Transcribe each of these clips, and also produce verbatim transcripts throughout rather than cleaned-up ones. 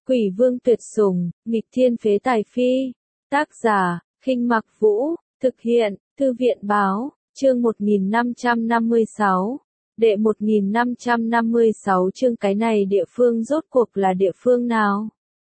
Quỷ vương tuyệt sủng, nghịch thiên phế tài phi. Tác giả, Khinh Mặc Vũ, thực hiện, Thư viện báo, chương một nghìn năm trăm năm mươi sáu. Đệ một nghìn năm trăm năm mươi sáu chương cái này địa phương rốt cuộc là địa phương nào?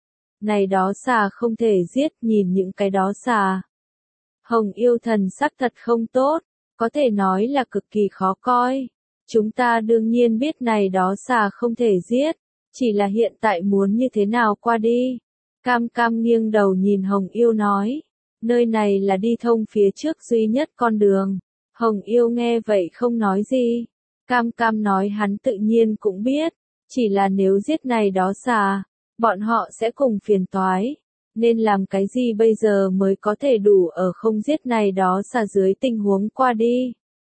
Này đó xà không thể giết, nhìn những cái đó xà. Hồng yêu thần sắc thật không tốt, có thể nói là cực kỳ khó coi. Chúng ta đương nhiên biết này đó xà không thể giết, chỉ là hiện tại muốn như thế nào qua đi. Cam Cam nghiêng đầu nhìn Hồng yêu nói, nơi này là đi thông phía trước duy nhất con đường. Hồng yêu nghe vậy không nói gì. Cam Cam nói hắn tự nhiên cũng biết, chỉ là nếu giết này đó xà, bọn họ sẽ cùng phiền toái. Nên làm cái gì bây giờ mới có thể đủ ở không giết này đó xà dưới tình huống qua đi.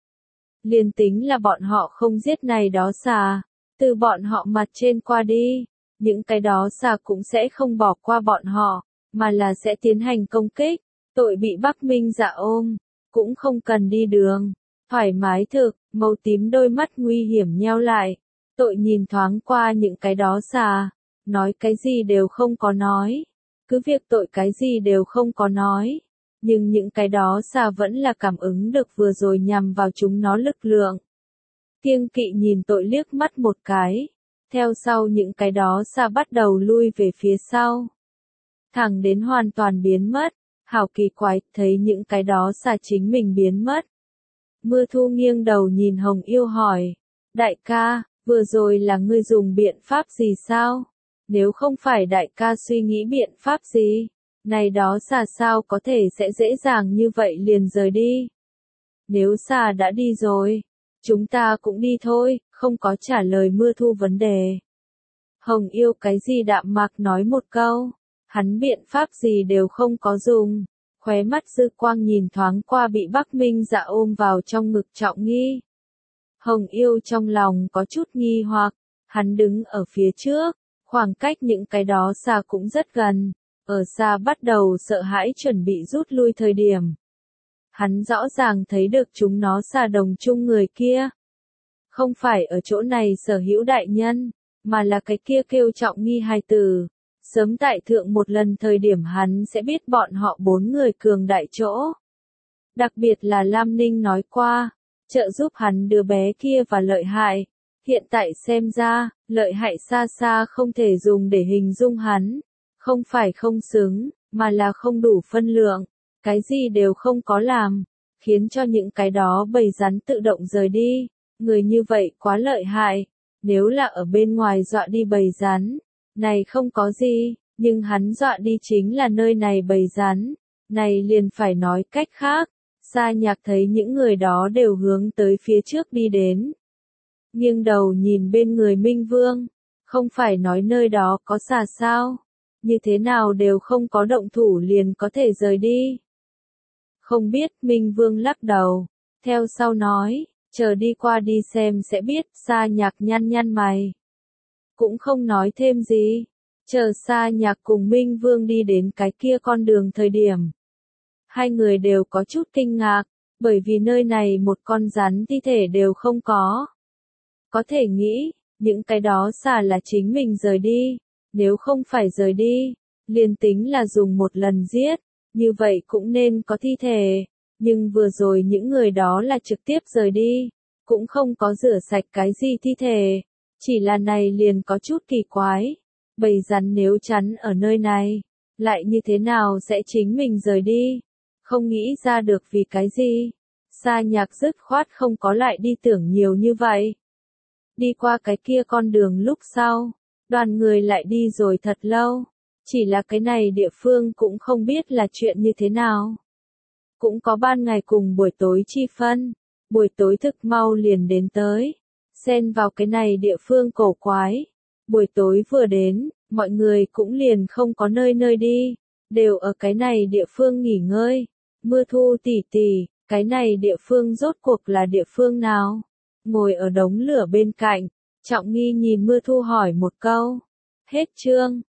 Liên tính là bọn họ không giết này đó xà, từ bọn họ mặt trên qua đi, những cái đó xà cũng sẽ không bỏ qua bọn họ, mà là sẽ tiến hành công kích. Tội bị Bắc Minh Dạ ôm, cũng không cần đi đường, thoải mái thực. Màu tím đôi mắt nguy hiểm nheo lại, tội nhìn thoáng qua những cái đó xà, nói cái gì đều không có nói, cứ việc tội cái gì đều không có nói, nhưng những cái đó xà vẫn là cảm ứng được vừa rồi nhằm vào chúng nó lực lượng. Kiêng kỵ nhìn tội liếc mắt một cái, theo sau những cái đó xà bắt đầu lui về phía sau, thẳng đến hoàn toàn biến mất. Hảo kỳ quái, thấy những cái đó xà chính mình biến mất. Mưa Thu nghiêng đầu nhìn Hồng yêu hỏi, đại ca, vừa rồi là ngươi dùng biện pháp gì sao? Nếu không phải đại ca suy nghĩ biện pháp gì, này đó xà sao có thể sẽ dễ dàng như vậy liền rời đi? Nếu xà đã đi rồi, chúng ta cũng đi thôi, không có trả lời Mưa Thu vấn đề. Hồng yêu cái gì đạm mạc nói một câu, hắn biện pháp gì đều không có dùng. Khóe mắt dư quang nhìn thoáng qua bị Bắc Minh Dạ ôm vào trong ngực Trọng Nghi. Hồng yêu trong lòng có chút nghi hoặc, hắn đứng ở phía trước, khoảng cách những cái đó xà cũng rất gần, ở xa bắt đầu sợ hãi chuẩn bị rút lui thời điểm. Hắn rõ ràng thấy được chúng nó xà đồng chung người kia. Không phải ở chỗ này sở hữu đại nhân, mà là cái kia kêu Trọng Nghi hài tử. Sớm tại thượng một lần thời điểm hắn sẽ biết bọn họ bốn người cường đại chỗ. Đặc biệt là Lam Ninh nói qua, trợ giúp hắn đứa bé kia và lợi hại. Hiện tại xem ra, lợi hại xa xa không thể dùng để hình dung hắn. Không phải không xứng, mà là không đủ phân lượng. Cái gì đều không có làm, khiến cho những cái đó bầy rắn tự động rời đi. Người như vậy quá lợi hại, nếu là ở bên ngoài dọa đi bầy rắn. Này không có gì, nhưng hắn dọa đi chính là nơi này bầy rắn. Này liền phải nói cách khác. Sa Nhạc thấy những người đó đều hướng tới phía trước đi đến. Nghiêng đầu nhìn bên người Minh Vương. Không phải nói nơi đó có xà sao? Như thế nào đều không có động thủ liền có thể rời đi. Không biết, Minh Vương lắc đầu. Theo sau nói, chờ đi qua đi xem sẽ biết. Sa Nhạc nhăn nhăn mày. Cũng không nói thêm gì. Chờ Sa Nhạc cùng Minh Vương đi đến cái kia con đường thời điểm. Hai người đều có chút kinh ngạc, bởi vì nơi này một con rắn thi thể đều không có. Có thể nghĩ, những cái đó xà là chính mình rời đi. Nếu không phải rời đi, liền tính là dùng một lần giết, như vậy cũng nên có thi thể. Nhưng vừa rồi những người đó là trực tiếp rời đi, cũng không có rửa sạch cái gì thi thể. Chỉ là này liền có chút kỳ quái. Bầy rắn nếu chắn ở nơi này, lại như thế nào sẽ chính mình rời đi? Không nghĩ ra được vì cái gì. Sa Nhạc dứt khoát không có lại đi tưởng nhiều như vậy. Đi qua cái kia con đường lúc sau, đoàn người lại đi rồi thật lâu. Chỉ là cái này địa phương cũng không biết là chuyện như thế nào. Cũng có ban ngày cùng buổi tối chi phân. Buổi tối thực mau liền đến tới. Xen vào cái này địa phương cổ quái. Buổi tối vừa đến, mọi người cũng liền không có nơi nơi đi, đều ở cái này địa phương nghỉ ngơi. Mưa Thu tỷ tỷ, cái này địa phương rốt cuộc là địa phương nào? Ngồi ở đống lửa bên cạnh, Trọng Nghi nhìn Mưa Thu hỏi một câu. Hết chương.